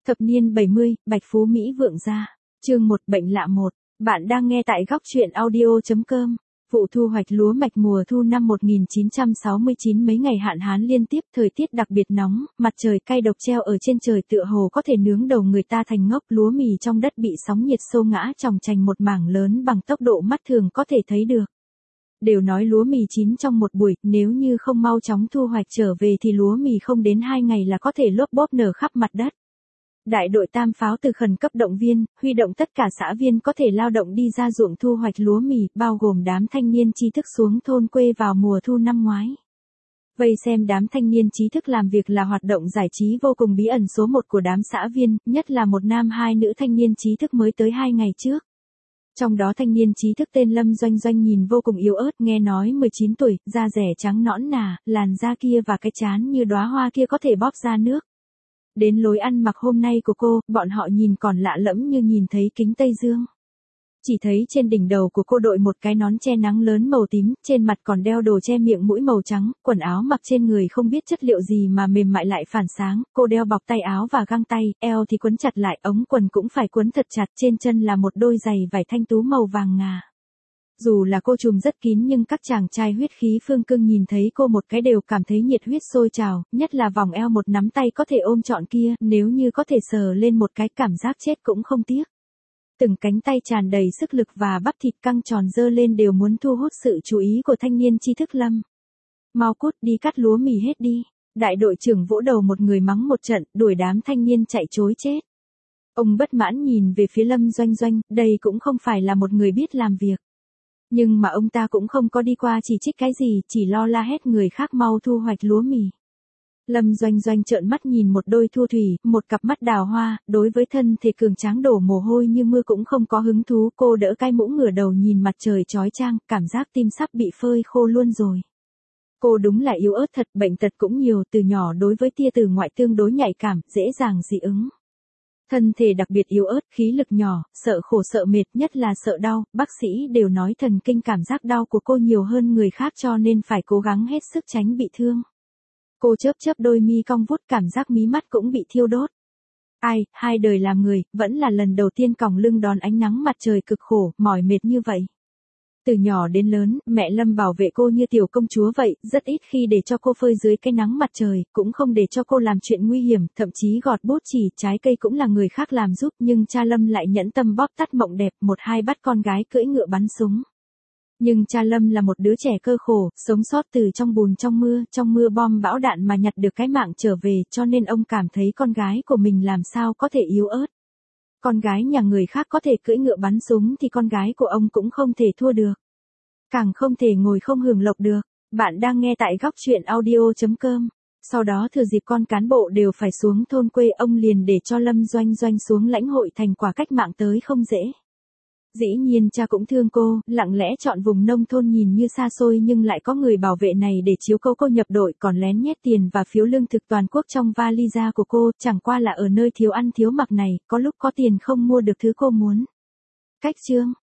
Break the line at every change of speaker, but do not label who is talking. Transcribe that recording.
Thập niên 70, Bạch Phú Mỹ vượng gia. Chương 1, bệnh lạ 1. Bạn đang nghe tại góc truyện audio.com. Vụ thu hoạch lúa mạch mùa thu năm 1969, mấy ngày hạn hán liên tiếp, thời tiết đặc biệt nóng, mặt trời cay độc treo ở trên trời tựa hồ có thể nướng đầu người ta thành ngốc. Lúa mì trong đất bị sóng nhiệt xô ngã chòng chành một mảng lớn bằng tốc độ mắt thường có thể thấy được. Đều nói lúa mì chín trong một buổi, nếu như không mau chóng thu hoạch trở về thì lúa mì không đến 2 ngày là có thể lốp bốp nở khắp mặt đất. Đại đội Tam Pháo từ khẩn cấp động viên, huy động tất cả xã viên có thể lao động đi ra ruộng thu hoạch lúa mì, bao gồm đám thanh niên trí thức xuống thôn quê vào mùa thu năm ngoái. Vây xem đám thanh niên trí thức làm việc là hoạt động giải trí vô cùng bí ẩn số 1 của đám xã viên, nhất là một nam hai nữ thanh niên trí thức mới tới 2 ngày trước. Trong đó thanh niên trí thức tên Lâm Doanh Doanh nhìn vô cùng yếu ớt, nghe nói 19 tuổi, da rẻ trắng nõn nà, làn da kia và cái trán như đóa hoa kia có thể bóp ra nước. Đến lối ăn mặc hôm nay của cô, bọn họ nhìn còn lạ lẫm như nhìn thấy kính Tây Dương. Chỉ thấy trên đỉnh đầu của cô đội một cái nón che nắng lớn màu tím, trên mặt còn đeo đồ che miệng mũi màu trắng, quần áo mặc trên người không biết chất liệu gì mà mềm mại lại phản sáng, cô đeo bọc tay áo và găng tay, eo thì quấn chặt lại, ống quần cũng phải quấn thật chặt, trên chân là một đôi giày vải thanh tú màu vàng ngà. Dù là cô trùm rất kín nhưng các chàng trai huyết khí phương cương nhìn thấy cô một cái đều cảm thấy nhiệt huyết sôi trào, nhất là vòng eo một nắm tay có thể ôm trọn kia, nếu như có thể sờ lên một cái cảm giác chết cũng không tiếc. Từng cánh tay tràn đầy sức lực và bắp thịt căng tròn dơ lên đều muốn thu hút sự chú ý của thanh niên trí thức Lâm. Mau cút đi cắt lúa mì hết đi. Đại đội trưởng vỗ đầu một người mắng một trận, đuổi đám thanh niên chạy trối chết. Ông bất mãn nhìn về phía Lâm Doanh Doanh, đây cũng không phải là một người biết làm việc. Nhưng mà ông ta cũng không có đi qua chỉ trích cái gì, chỉ lo la hét người khác mau thu hoạch lúa mì. Lâm Doanh Doanh trợn mắt nhìn một đôi thu thủy, một cặp mắt đào hoa, đối với thân thể cường tráng đổ mồ hôi như mưa cũng không có hứng thú. Cô đỡ cái mũ ngửa đầu nhìn mặt trời chói chang, cảm giác tim sắp bị phơi khô luôn rồi. Cô đúng là yếu ớt thật, bệnh tật cũng nhiều, từ nhỏ đối với tia từ ngoại tương đối nhạy cảm, dễ dàng dị ứng. Thân thể đặc biệt yếu ớt, khí lực nhỏ, sợ khổ sợ mệt, nhất là sợ đau, bác sĩ đều nói thần kinh cảm giác đau của cô nhiều hơn người khác cho nên phải cố gắng hết sức tránh bị thương. Cô chớp chớp đôi mi cong vút, cảm giác mí mắt cũng bị thiêu đốt. Ai, hai đời làm người, vẫn là lần đầu tiên còng lưng đón ánh nắng mặt trời cực khổ, mỏi mệt như vậy. Từ nhỏ đến lớn, mẹ Lâm bảo vệ cô như tiểu công chúa vậy, rất ít khi để cho cô phơi dưới cái nắng mặt trời, cũng không để cho cô làm chuyện nguy hiểm, thậm chí gọt bút chỉ, trái cây cũng là người khác làm giúp, nhưng cha Lâm lại nhẫn tâm bóp tắt mộng đẹp, một hai bắt con gái cưỡi ngựa bắn súng. Nhưng cha Lâm là một đứa trẻ cơ khổ, sống sót từ trong bùn trong mưa bom bão đạn mà nhặt được cái mạng trở về, cho nên ông cảm thấy con gái của mình làm sao có thể yếu ớt. Con gái nhà người khác có thể cưỡi ngựa bắn súng thì con gái của ông cũng không thể thua được. Càng không thể ngồi không hưởng lộc được. Bạn đang nghe tại góc truyện audio.com. Sau đó thừa dịp con cán bộ đều phải xuống thôn quê, ông liền để cho Lâm Doanh Doanh xuống lãnh hội thành quả cách mạng tới không dễ. Dĩ nhiên cha cũng thương cô, lặng lẽ chọn vùng nông thôn nhìn như xa xôi nhưng lại có người bảo vệ này để chiếu cố cô nhập đội, còn lén nhét tiền và phiếu lương thực toàn quốc trong vali da của cô, chẳng qua là ở nơi thiếu ăn thiếu mặc này, có lúc có tiền không mua được thứ cô muốn. Cách chương.